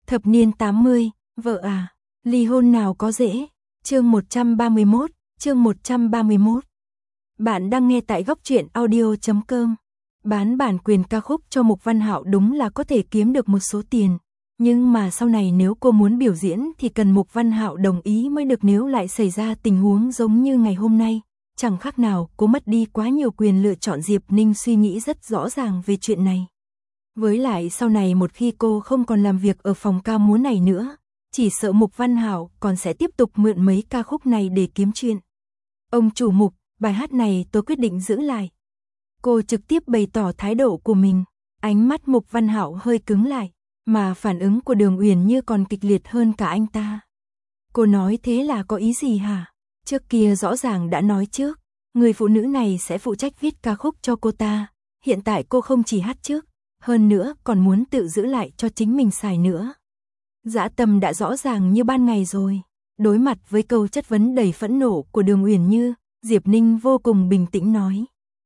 Thập niên 80, vợ à, ly hôn nào có dễ. Chương 131, chương 131. Bạn đang nghe tại góc truyện audio.com. Bán bản quyền ca khúc cho Mục Văn Hạo đúng là có thể kiếm được một số tiền. Nhưng mà sau này nếu cô muốn biểu diễn thì cần Mục Văn Hạo đồng ý mới được, nếu lại xảy ra tình huống giống như ngày hôm nay. Chẳng khác nào cô mất đi quá nhiều quyền lựa chọn. Diệp Ninh suy nghĩ rất rõ ràng về chuyện này. Với lại sau này một khi cô không còn làm việc ở phòng ca múa này nữa, chỉ sợ Mục Văn Hạo còn sẽ tiếp tục mượn mấy ca khúc này để kiếm chuyện. Ông chủ Mục, bài hát này tôi quyết định giữ lại. Cô trực tiếp bày tỏ thái độ của mình. Ánh mắt Mục Văn Hạo hơi cứng lại, mà phản ứng của Đường Uyển Như còn kịch liệt hơn cả anh ta. Cô nói thế là có ý gì hả? Trước kia rõ ràng đã nói trước, người phụ nữ này sẽ phụ trách viết ca khúc cho cô ta. Hiện tại cô không chỉ hát trước, hơn nữa còn muốn tự giữ lại cho chính mình xài nữa. Dã tâm đã rõ ràng như ban ngày rồi. Đối mặt với câu chất vấn đầy phẫn nộ của Đường Uyển Như, Diệp Ninh vô cùng bình tĩnh nói.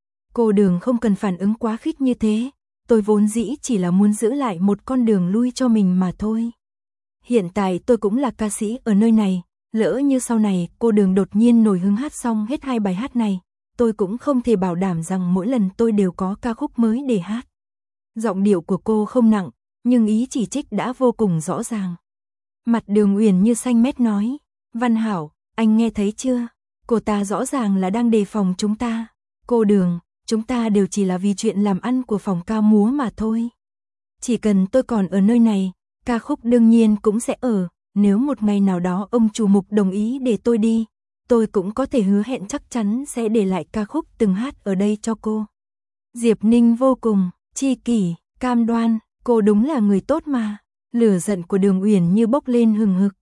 Cô Đường không cần phản ứng quá khích như thế, tôi vốn dĩ chỉ là muốn giữ lại một con đường lui cho mình mà thôi. Hiện tại tôi cũng là ca sĩ ở nơi này, lỡ như sau này cô Đường đột nhiên nổi hứng hát xong hết 2 bài hát này, tôi cũng không thể bảo đảm rằng mỗi lần tôi đều có ca khúc mới để hát. Giọng điệu của cô không nặng, nhưng ý chỉ trích đã vô cùng rõ ràng. Mặt Đường Uyển Như xanh mét nói, Văn Hảo, anh nghe thấy chưa? Cô ta rõ ràng là đang đề phòng chúng ta. Cô Đường, chúng ta đều chỉ là vì chuyện làm ăn của phòng ca múa mà thôi. Chỉ cần tôi còn ở nơi này, ca khúc đương nhiên cũng sẽ ở. Nếu một ngày nào đó ông chủ Mục đồng ý để tôi đi, tôi cũng có thể hứa hẹn chắc chắn sẽ để lại ca khúc từng hát ở đây cho cô. Diệp Ninh vô cùng chi kỷ, cam đoan, cô đúng là người tốt mà. Lửa giận của Đường Uyển Như bốc lên hừng hực.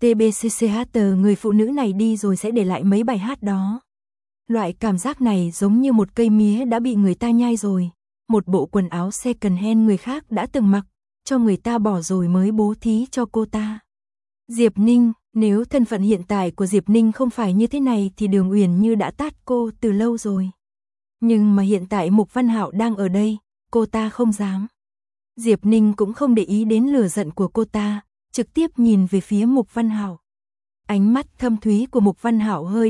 TBCCHT, người phụ nữ này đi rồi sẽ để lại mấy bài hát đó. Loại cảm giác này giống như một cây mía đã bị người ta nhai rồi. Một bộ quần áo second hand người khác đã từng mặc, cho người ta bỏ rồi mới bố thí cho cô ta. Diệp Ninh, nếu thân phận hiện tại của Diệp Ninh không phải như thế này thì Đường Uyển Như đã tát cô từ lâu rồi. Nhưng mà hiện tại Mục Văn Hạo đang ở đây, cô ta không dám. Diệp Ninh cũng không để ý đến lửa giận của cô ta, trực tiếp nhìn về phía Mục Văn Hạo. Ánh mắt thâm thúy của Mục Văn Hạo hơi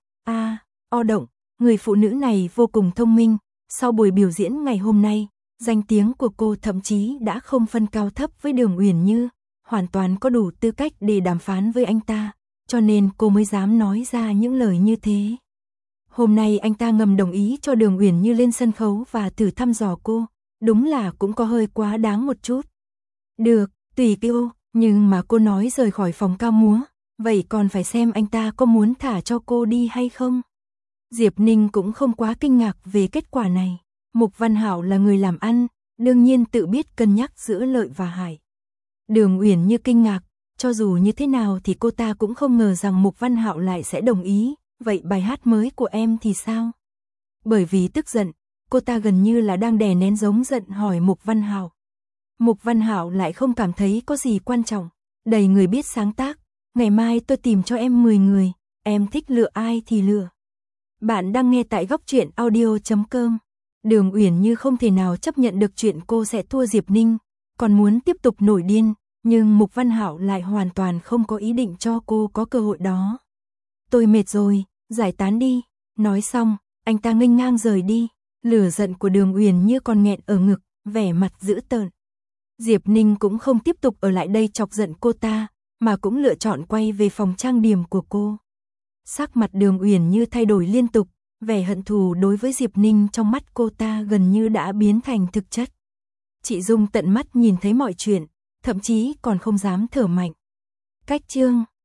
o động, người phụ nữ này vô cùng thông minh. Sau buổi biểu diễn ngày hôm nay, danh tiếng của cô thậm chí đã không phân cao thấp với Đường Uyển Như, hoàn toàn có đủ tư cách để đàm phán với anh ta, cho nên cô mới dám nói ra những lời như thế. Hôm nay anh ta ngầm đồng ý cho Đường Uyển Như lên sân khấu và thử thăm dò cô, đúng là cũng có hơi quá đáng một chút. Được, tùy cô, nhưng mà cô nói rời khỏi phòng ca múa, vậy còn phải xem anh ta có muốn thả cho cô đi hay không. Diệp Ninh cũng không quá kinh ngạc về kết quả này. Mục Văn Hạo là người làm ăn, đương nhiên tự biết cân nhắc giữa lợi và hại. Đường Uyển Như kinh ngạc, cho dù như thế nào thì cô ta cũng không ngờ rằng Mục Văn Hạo lại sẽ đồng ý. Vậy bài hát mới của em thì sao? Bởi vì tức giận, cô ta gần như là đang đè nén giống giận hỏi Mục Văn Hạo. Mục Văn Hạo lại không cảm thấy có gì quan trọng, đầy người biết sáng tác. Ngày mai tôi tìm cho em 10 người, em thích lựa ai thì lựa. Bạn đang nghe tại góc truyện audio.com. Đường Uyển Như không thể nào chấp nhận được chuyện cô sẽ thua Diệp Ninh, còn muốn tiếp tục nổi điên, nhưng Mục Văn Hạo lại hoàn toàn không có ý định cho cô có cơ hội đó. Tôi mệt rồi, giải tán đi. Nói xong, anh ta nghênh ngang rời đi. Lửa giận của Đường Uyển Như còn nghẹn ở ngực, vẻ mặt dữ tợn. Diệp Ninh cũng không tiếp tục ở lại đây chọc giận cô ta, mà cũng lựa chọn quay về phòng trang điểm của cô. Sắc mặt Đường Uyển Như thay đổi liên tục, vẻ hận thù đối với Diệp Ninh trong mắt cô ta gần như đã biến thành thực chất. Chị Dung tận mắt nhìn thấy mọi chuyện, thậm chí còn không dám thở mạnh. Cách chương